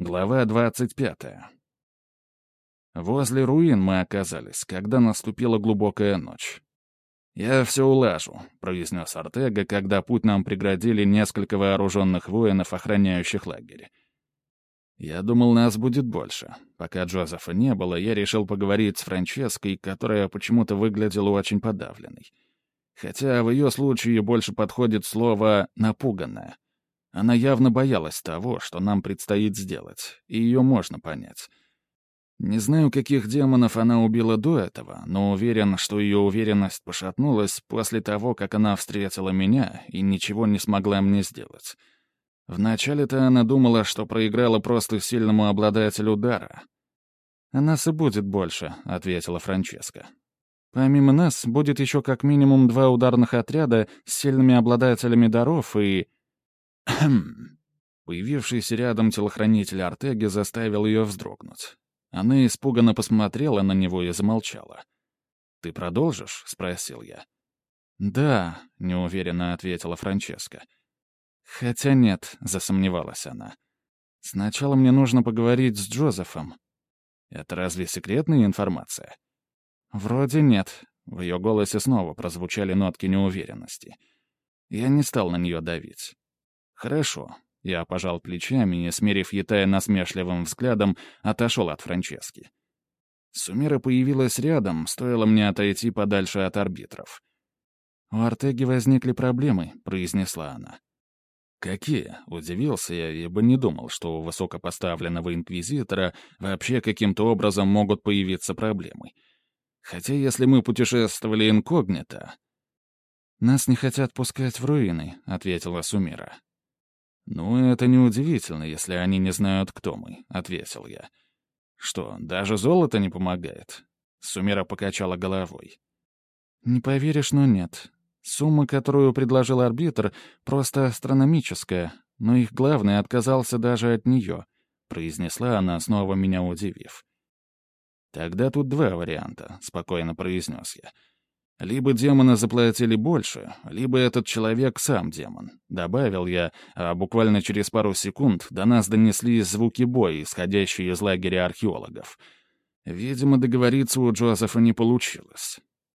Глава 25. Возле руин мы оказались, когда наступила глубокая ночь. «Я все улажу», — произнес Артега, когда путь нам преградили несколько вооруженных воинов, охраняющих лагерь. Я думал, нас будет больше. Пока Джозефа не было, я решил поговорить с Франческой, которая почему-то выглядела очень подавленной. Хотя в ее случае больше подходит слово «напуганная». Она явно боялась того, что нам предстоит сделать, и ее можно понять. Не знаю, каких демонов она убила до этого, но уверен, что ее уверенность пошатнулась после того, как она встретила меня и ничего не смогла мне сделать. Вначале-то она думала, что проиграла просто сильному обладателю дара. «А нас и будет больше», — ответила Франческа. «Помимо нас будет еще как минимум 2 ударных отряда с сильными обладателями даров и...» Появившийся рядом телохранитель Артеги заставил ее вздрогнуть. Она испуганно посмотрела на него и замолчала. «Ты продолжишь?» — спросил я. «Да», — неуверенно ответила Франческа. «Хотя нет», — засомневалась она. «Сначала мне нужно поговорить с Джозефом». «Это разве секретная информация?» «Вроде нет». В ее голосе снова прозвучали нотки неуверенности. Я не стал на нее давить. «Хорошо». Я пожал плечами и, смерив Ятая насмешливым взглядом, отошел от Франчески. Сумира появилась рядом, стоило мне отойти подальше от арбитров. «У Артеги возникли проблемы», — произнесла она. «Какие?» — удивился я, ибо не думал, что у высокопоставленного инквизитора вообще каким-то образом могут появиться проблемы. Хотя если мы путешествовали инкогнито... «Нас не хотят пускать в руины», — ответила Сумира. «Ну, это неудивительно, если они не знают, кто мы», — ответил я. «Что, даже золото не помогает?» Сумира покачала головой. «Не поверишь, но нет. Сумма, которую предложил арбитр, просто астрономическая, но их главный отказался даже от нее», — произнесла она, снова меня удивив. «Тогда тут 2 варианта», — спокойно произнес я. «Либо демоны заплатили больше, либо этот человек сам демон», — добавил я, а буквально через пару секунд до нас донеслись звуки боя, исходящие из лагеря археологов. Видимо, договориться у Джозефа не получилось.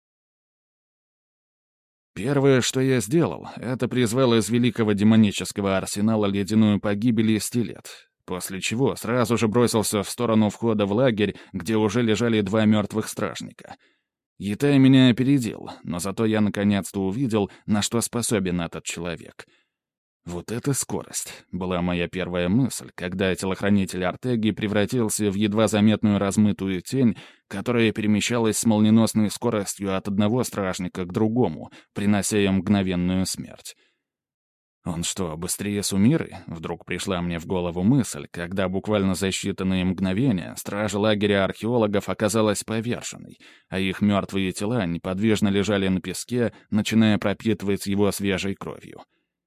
Первое, что я сделал, это призвал из великого демонического арсенала ледяную погибель и стилет, после чего сразу же бросился в сторону входа в лагерь, где уже лежали 2 мертвых стражника. Ятай меня опередил, но зато я наконец-то увидел, на что способен этот человек. «Вот это скорость!» — была моя первая мысль, когда телохранитель Артеги превратился в едва заметную размытую тень, которая перемещалась с молниеносной скоростью от одного стражника к другому, принося им мгновенную смерть. «Он что, быстрее Сумиры?» — вдруг пришла мне в голову мысль, когда буквально за считанные мгновения стража лагеря археологов оказалась поверженной, а их мертвые тела неподвижно лежали на песке, начиная пропитывать его свежей кровью.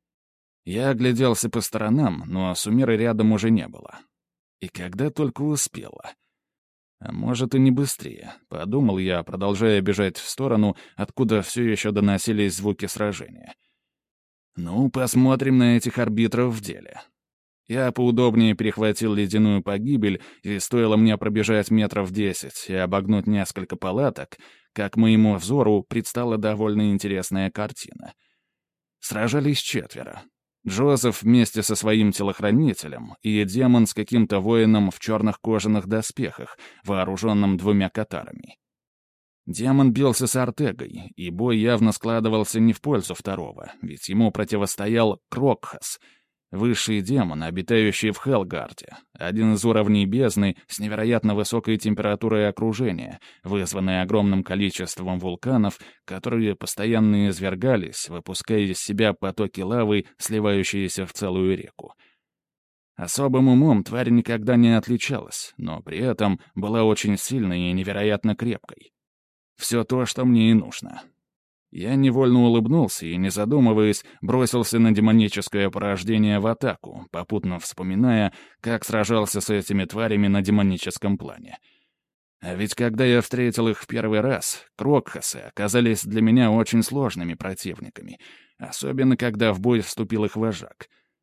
Я огляделся по сторонам, но Сумиры рядом уже не было. И когда только успела. А может, и не быстрее, подумал я, продолжая бежать в сторону, откуда все еще доносились звуки сражения. Ну, посмотрим на этих арбитров в деле. Я поудобнее перехватил ледяную погибель, и стоило мне пробежать 10 метров и обогнуть несколько палаток, как моему взору предстала довольно интересная картина. Сражались 4. Джозеф вместе со своим телохранителем и демон с каким-то воином в черных кожаных доспехах, вооруженным 2 катарами. Демон бился с Артегой, и бой явно складывался не в пользу второго, ведь ему противостоял Крокхас, высший демон, обитающий в Хелгарде, один из уровней бездны с невероятно высокой температурой окружения, вызванной огромным количеством вулканов, которые постоянно извергались, выпуская из себя потоки лавы, сливающиеся в целую реку. Особым умом тварь никогда не отличалась, но при этом была очень сильной и невероятно крепкой. Все то, что мне и нужно. Я невольно улыбнулся и, не задумываясь, бросился на демоническое порождение в атаку, попутно вспоминая, как сражался с этими тварями на демоническом плане. А ведь когда я встретил их в первый раз, Крокхасы оказались для меня очень сложными противниками, особенно когда в бой вступил их вожак.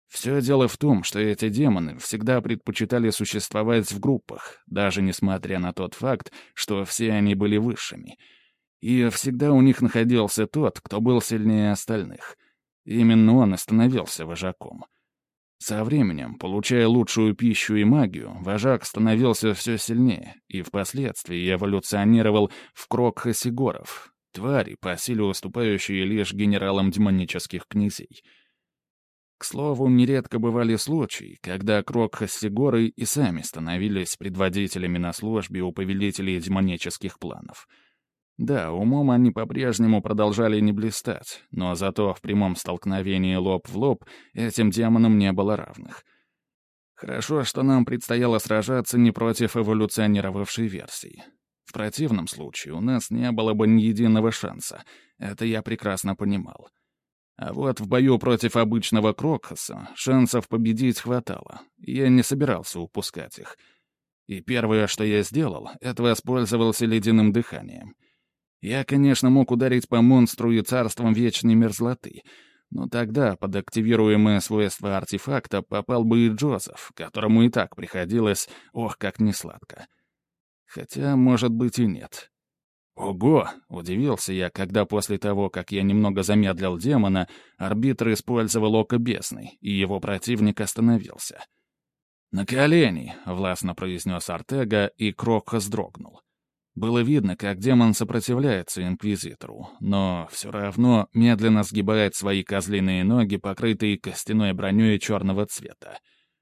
Все дело в том, что эти демоны всегда предпочитали существовать в группах, даже несмотря на тот факт, что все они были высшими. И всегда у них находился тот, кто был сильнее остальных. Именно он и становился вожаком. Со временем, получая лучшую пищу и магию, вожак становился все сильнее и впоследствии эволюционировал в Крокхасигоров, твари, по силе уступающие лишь генералам демонических князей. К слову, нередко бывали случаи, когда Крокхасигоры и сами становились предводителями на службе у повелителей демонических планов. Да, умом они по-прежнему продолжали не блистать, но зато в прямом столкновении лоб в лоб этим демонам не было равных. Хорошо, что нам предстояло сражаться не против эволюционировавшей версии. В противном случае у нас не было бы ни единого шанса, это я прекрасно понимал. А вот в бою против обычного Крокхаса шансов победить хватало, и я не собирался упускать их. И первое, что я сделал, это воспользовался ледяным дыханием. Я, конечно, мог ударить по монстру и царством вечной мерзлоты, но тогда под активируемое свойство артефакта попал бы и Джозеф, которому и так приходилось, ох, как несладко. Хотя, может быть, и нет. «Ого!» — удивился я, когда после того, как я немного замедлил демона, арбитр использовал око бездны, и его противник остановился. «На колени!» — властно произнес Артега, и Крокхас дрогнул. Было видно, как демон сопротивляется инквизитору, но все равно медленно сгибает свои козлиные ноги, покрытые костяной броней черного цвета.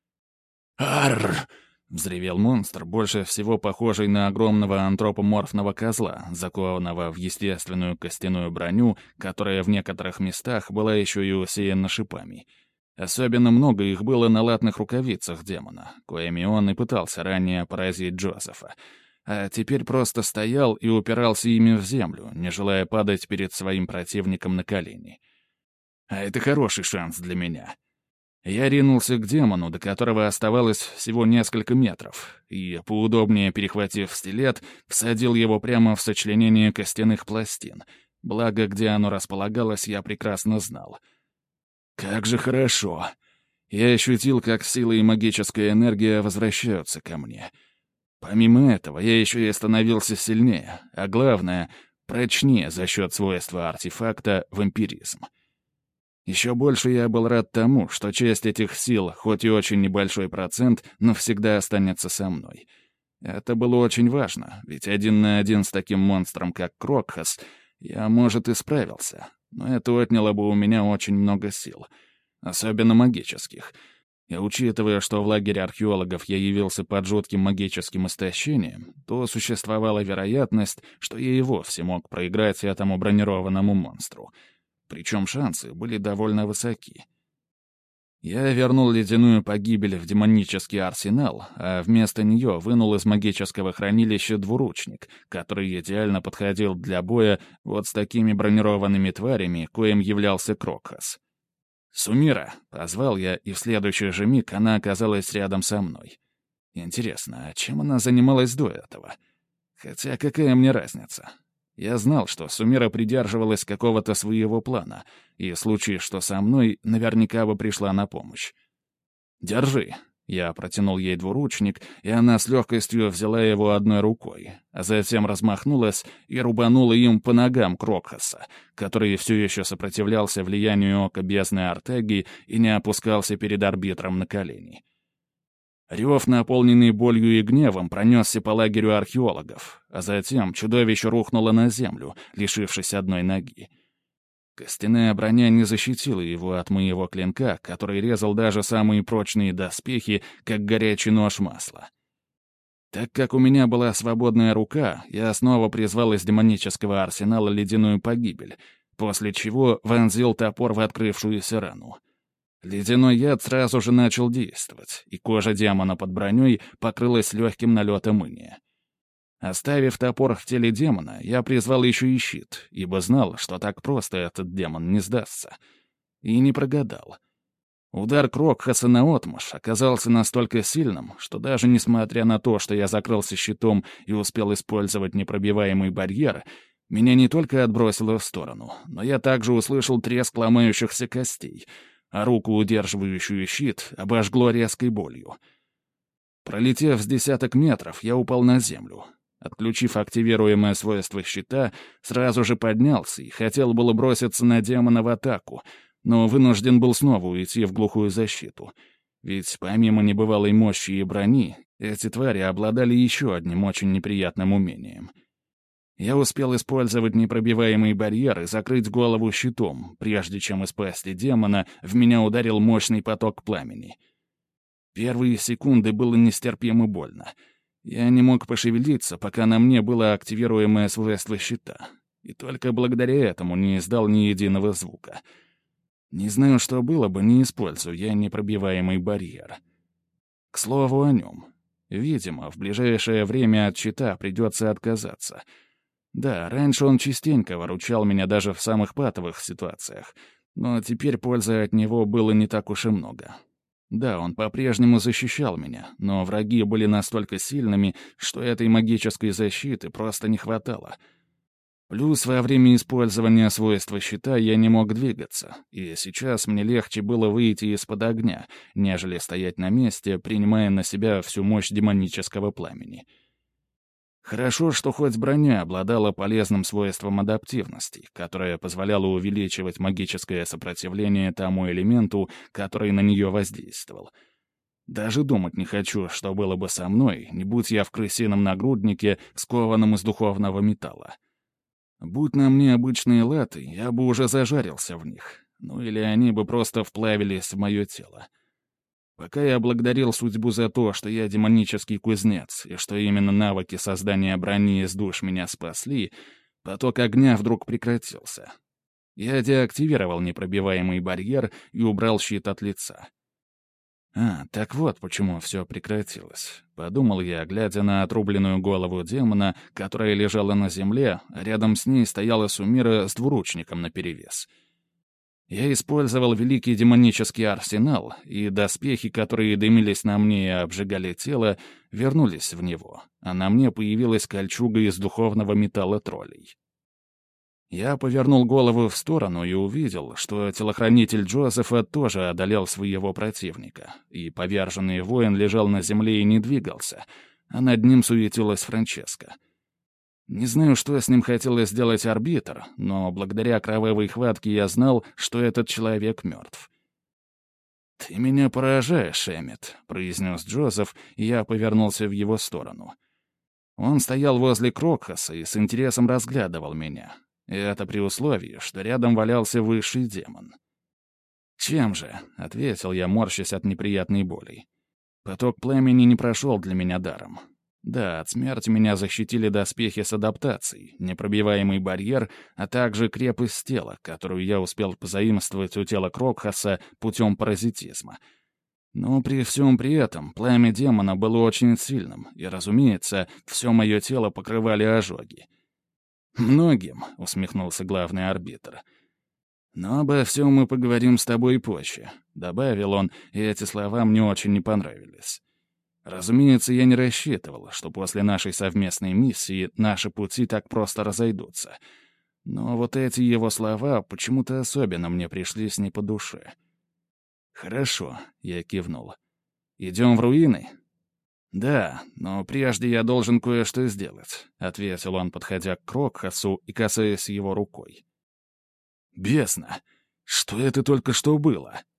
«Арр!» — взревел монстр, больше всего похожий на огромного антропоморфного козла, закованного в естественную костяную броню, которая в некоторых местах была еще и усеяна шипами. Особенно много их было на латных рукавицах демона, коими он и пытался ранее поразить Джозефа, а теперь просто стоял и упирался ими в землю, не желая падать перед своим противником на колени. А это хороший шанс для меня. Я ринулся к демону, до которого оставалось всего несколько метров, и, поудобнее перехватив стилет, всадил его прямо в сочленение костяных пластин. Благо, где оно располагалось, я прекрасно знал. Как же хорошо! Я ощутил, как сила и магическая энергия возвращаются ко мне. Помимо этого, я еще и становился сильнее, а главное — прочнее за счет свойства артефакта вампиризм. Еще больше я был рад тому, что часть этих сил, хоть и очень небольшой процент, но всегда останется со мной. Это было очень важно, ведь 1 на 1 с таким монстром, как Крокхас, я, может, и справился, но это отняло бы у меня очень много сил, особенно магических. И учитывая, что в лагере археологов я явился под жутким магическим истощением, то существовала вероятность, что я и вовсе мог проиграть этому бронированному монстру. Причем шансы были довольно высоки. Я вернул ледяную погибель в демонический арсенал, а вместо нее вынул из магического хранилища двуручник, который идеально подходил для боя вот с такими бронированными тварями, коим являлся Крокхас. «Сумира!» — позвал я, и в следующий же миг она оказалась рядом со мной. Интересно, а чем она занималась до этого? Хотя какая мне разница? Я знал, что Сумира придерживалась какого-то своего плана, и в случае, что со мной, наверняка бы пришла на помощь. «Держи!» — я протянул ей двуручник, и она с легкостью взяла его одной рукой, а затем размахнулась и рубанула им по ногам Крокхаса, который все еще сопротивлялся влиянию ока бездны Артеги и не опускался перед арбитром на колени. Рев, наполненный болью и гневом, пронесся по лагерю археологов, а затем чудовище рухнуло на землю, лишившись одной ноги. Костяная броня не защитила его от моего клинка, который резал даже самые прочные доспехи, как горячий нож масла. Так как у меня была свободная рука, я снова призвал из демонического арсенала ледяную погибель, после чего вонзил топор в открывшуюся рану. Ледяной яд сразу же начал действовать, и кожа демона под броней покрылась легким налетом иния. Оставив топор в теле демона, я призвал еще и щит, ибо знал, что так просто этот демон не сдастся. И не прогадал. Удар Крокхаса наотмашь оказался настолько сильным, что даже несмотря на то, что я закрылся щитом и успел использовать непробиваемый барьер, меня не только отбросило в сторону, но я также услышал треск ломающихся костей, а руку, удерживающую щит, обожгло резкой болью. Пролетев с десяток метров, я упал на землю. Отключив активируемое свойство щита, сразу же поднялся и хотел было броситься на демона в атаку, но вынужден был снова уйти в глухую защиту. Ведь помимо небывалой мощи и брони, эти твари обладали еще одним очень неприятным умением. Я успел использовать непробиваемый барьер и закрыть голову щитом, прежде чем из пасти демона в меня ударил мощный поток пламени. Первые секунды было нестерпимо больно. Я не мог пошевелиться, пока на мне было активируемое свойство щита, и только благодаря этому не издал ни единого звука. Не знаю, что было бы, не используя я непробиваемый барьер. К слову о нем. Видимо, в ближайшее время от щита придется отказаться. Да, раньше он частенько выручал меня даже в самых патовых ситуациях, но теперь пользы от него было не так уж и много. Да, он по-прежнему защищал меня, но враги были настолько сильными, что этой магической защиты просто не хватало. Плюс во время использования свойства щита я не мог двигаться, и сейчас мне легче было выйти из-под огня, нежели стоять на месте, принимая на себя всю мощь демонического пламени. Хорошо, что хоть броня обладала полезным свойством адаптивности, которое позволяло увеличивать магическое сопротивление тому элементу, который на нее воздействовал. Даже думать не хочу, что было бы со мной, не будь я в крысином нагруднике, скованном из духовного металла. Будь на мне обычные латы, я бы уже зажарился в них, ну или они бы просто вплавились в мое тело. Пока я благодарил судьбу за то, что я демонический кузнец, и что именно навыки создания брони из душ меня спасли, поток огня вдруг прекратился. Я деактивировал непробиваемый барьер и убрал щит от лица. Так вот почему все прекратилось. Подумал я, глядя на отрубленную голову демона, которая лежала на земле, а рядом с ней стояла Сумира с двуручником наперевес. Я использовал великий демонический арсенал, и доспехи, которые дымились на мне и обжигали тело, вернулись в него, а на мне появилась кольчуга из духовного металла троллей. Я повернул голову в сторону и увидел, что телохранитель Джозефа тоже одолел своего противника, и поверженный воин лежал на земле и не двигался, а над ним суетилась Франческа. Не знаю, что с ним хотел сделать арбитр, но благодаря кровавой хватке я знал, что этот человек мертв. «Ты меня поражаешь, Эммет», — произнес Джозеф, и я повернулся в его сторону. Он стоял возле Крокхаса и с интересом разглядывал меня. И это при условии, что рядом валялся высший демон. «Чем же?» — ответил я, морщась от неприятной боли. Поток пламени не прошел для меня даром. Да, от смерти меня защитили доспехи с адаптацией, непробиваемый барьер, а также крепость тела, которую я успел позаимствовать у тела Крокхаса путем паразитизма. Но при всем при этом пламя демона было очень сильным, и, разумеется, все мое тело покрывали ожоги. «Многим», — усмехнулся главный арбитр. «Но обо всем мы поговорим с тобой позже», — добавил он, и эти слова мне очень не понравились. Разумеется, я не рассчитывал, что после нашей совместной миссии наши пути так просто разойдутся. Но вот эти его слова почему-то особенно мне пришлись не по душе. «Хорошо», — я кивнул. «Идем в руины?» «Да, но прежде я должен кое-что сделать», — ответил он, подходя к Крокхасу и касаясь его рукой. «Бесно! Что это только что было?»